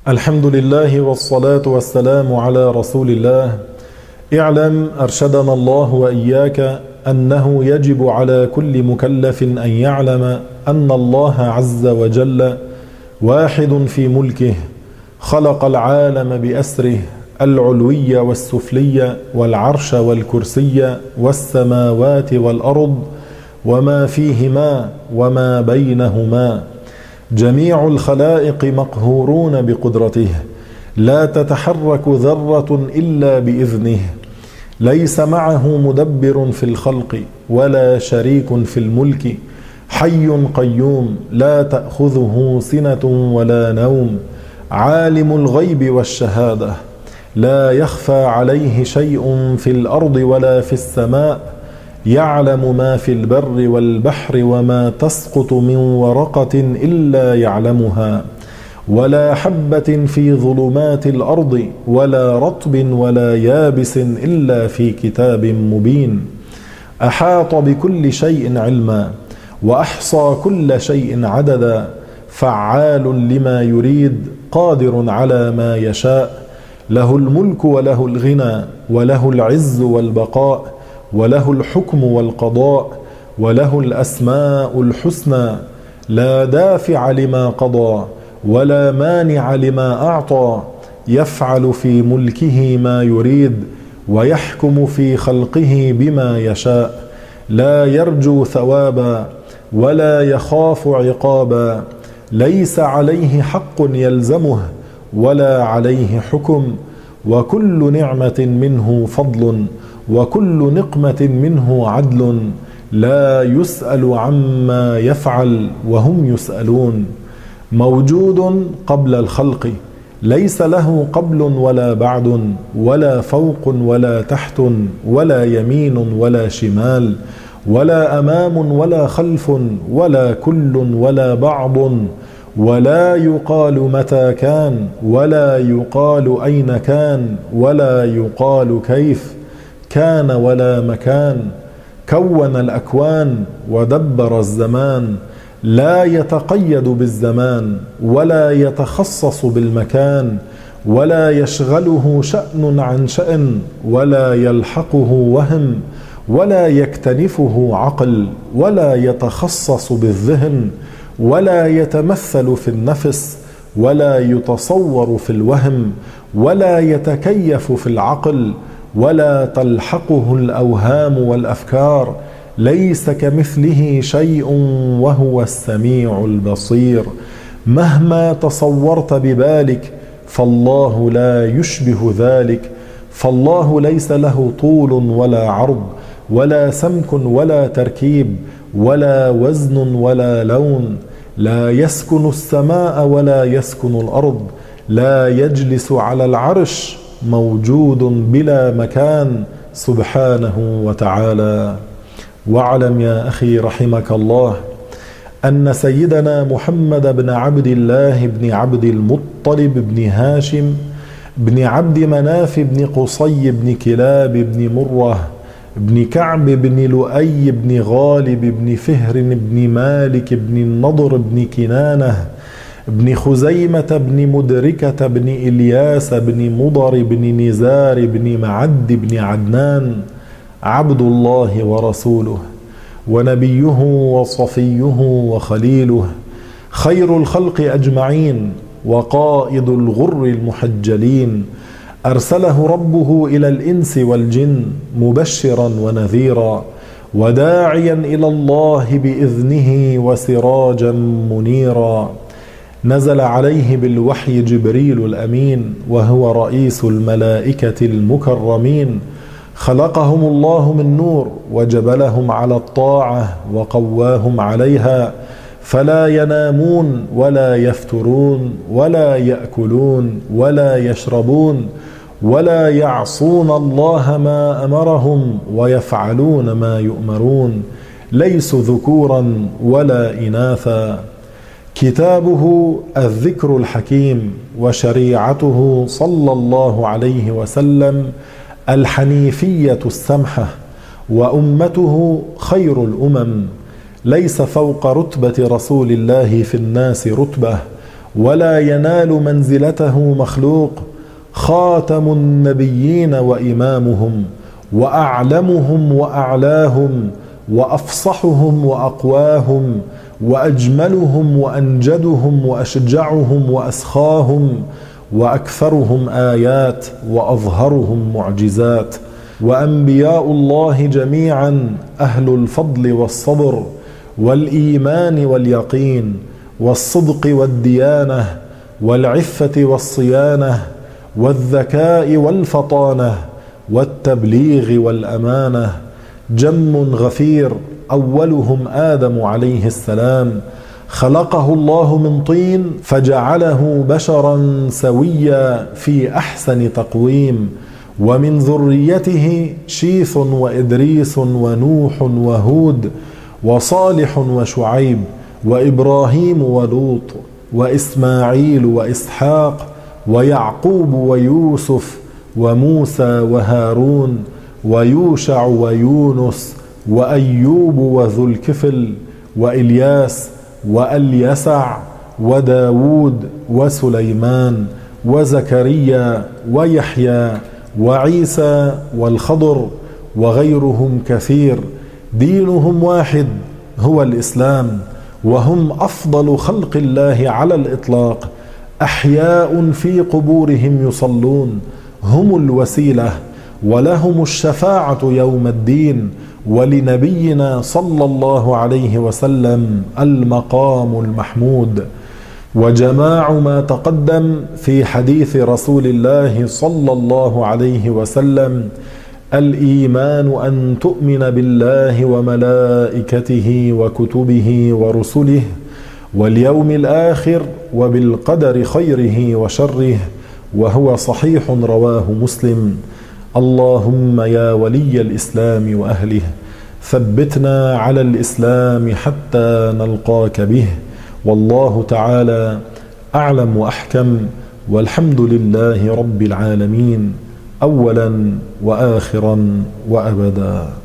الحمد لله والصلاة والسلام على رسول الله. اعلم أرشدنا الله وإياك أنه يجب على كل مكلف أن يعلم أن الله عز وجل واحد في ملكه، خلق العالم بأسره العلوي والسفلي والعرش والكرسي والسماوات والأرض وما فيهما وما بينهما. جميع الخلائق مقهورون بقدرته، لا تتحرك ذرة إلا بإذنه، ليس معه مدبر في الخلق ولا شريك في الملك، حي قيوم لا تأخذه سنة ولا نوم، عالم الغيب والشهادة، لا يخفى عليه شيء في الأرض ولا في السماء، يعلم ما في البر والبحر وما تسقط من ورقة إلا يعلمها، ولا حبة في ظلمات الأرض ولا رطب ولا يابس إلا في كتاب مبين. أحاط بكل شيء علما وأحصى كل شيء عددا، فعال لما يريد قادر على ما يشاء، له الملك وله الغنى وله العز والبقاء وله الحكم والقضاء وله الأسماء الحسنى، لا دافع لما قضى ولا مانع لما أعطى، يفعل في ملكه ما يريد ويحكم في خلقه بما يشاء، لا يرجو ثوابا ولا يخاف عقابا، ليس عليه حق يلزمه ولا عليه حكم، وكل نعمة منه فضل وكل نقمة منه عدل، لا يسأل عما يفعل وهم يسألون. موجود قبل الخلق، ليس له قبل ولا بعد ولا فوق ولا تحت ولا يمين ولا شمال ولا أمام ولا خلف ولا كل ولا بعض، ولا يقال متى كان ولا يقال أين كان ولا يقال كيف كان ولا مكان، كون الأكوان ودبر الزمان، لا يتقيد بالزمان ولا يتخصص بالمكان، ولا يشغله شأن عن شأن ولا يلحقه وهم ولا يكتنفه عقل ولا يتخصص بالذهن ولا يتمثل في النفس ولا يتصور في الوهم ولا يتكيف في العقل ولا تلحقه الأوهام والأفكار، ليس كمثله شيء وهو السميع البصير. مهما تصورت ببالك فالله لا يشبه ذلك، فالله ليس له طول ولا عرض ولا سمك ولا تركيب ولا وزن ولا لون، لا يسكن السماء ولا يسكن الأرض، لا يجلس على العرش، موجود بلا مكان سبحانه وتعالى. واعلم يا أخي رحمك الله أن سيدنا محمد بن عبد الله بن عبد المطلب بن هاشم بن عبد مناف بن قصي بن كلاب بن مرة بن كعب بن لؤي بن غالب بن فهر بن مالك بن النضر بن كنانة بن خزيمة بن مدركة بن إلياس بن مضر بن نزار بن معد بن عدنان، عبد الله ورسوله ونبيه وصفيه وخليله، خير الخلق أجمعين وقائد الغر المحجلين، أرسله ربه إلى الإنس والجن مبشرا ونذيرا وداعيا إلى الله بإذنه وسراجا منيرا. نزل عليه بالوحي جبريل الأمين وهو رئيس الملائكة المكرمين، خلقهم الله من نور وجبلهم على الطاعة وقواهم عليها، فلا ينامون ولا يفترون ولا يأكلون ولا يشربون ولا يعصون الله ما أمرهم ويفعلون ما يؤمرون، ليسوا ذكورا ولا إناثا. كتابه الذكر الحكيم، وشريعته صلى الله عليه وسلم الحنيفية السمحة، وأمته خير الأمم، ليس فوق رتبة رسول الله في الناس رتبة، ولا ينال منزلته مخلوق، خاتم النبيين وإمامهم، وأعلمهم وأعلاهم، وأفصحهم وأقواهم، وأجملهم وأنجدهم، وأشجعهم وأسخاهم، وأكثرهم آيات، وأظهرهم معجزات. وأنبياء الله جميعا أهل الفضل والصبر والإيمان واليقين والصدق والديانة والعفة والصيانة والذكاء والفطانة والتبليغ والأمانة. جم غفير أولهم آدم عليه السلام، خلقه الله من طين فجعله بشرا سويا في أحسن تقويم، ومن ذريته شيث وإدريس ونوح وهود وصالح وشعيب وإبراهيم ولوط وإسماعيل وإسحاق ويعقوب ويوسف وموسى وهارون ويوشع ويونس وأيوب وذو الكفل وإلياس وأليسع وداود وسليمان وزكريا ويحيى وعيسى والخضر وغيرهم كثير. دينهم واحد هو الإسلام، وهم أفضل خلق الله على الإطلاق، أحياء في قبورهم يصلون، هم الوسيلة ولهم الشفاعة يوم الدين، ولنبينا صلى الله عليه وسلم المقام المحمود. وجماع ما تقدم في حديث رسول الله صلى الله عليه وسلم: الإيمان أن تؤمن بالله وملائكته وكتبه ورسله واليوم الآخر وبالقدر خيره وشره، وهو صحيح رواه مسلم. اللهم يا ولي الإسلام وأهله، ثبتنا على الإسلام حتى نلقاك به. والله تعالى أعلم وأحكم، والحمد لله رب العالمين، أولا وآخرا وأبدا.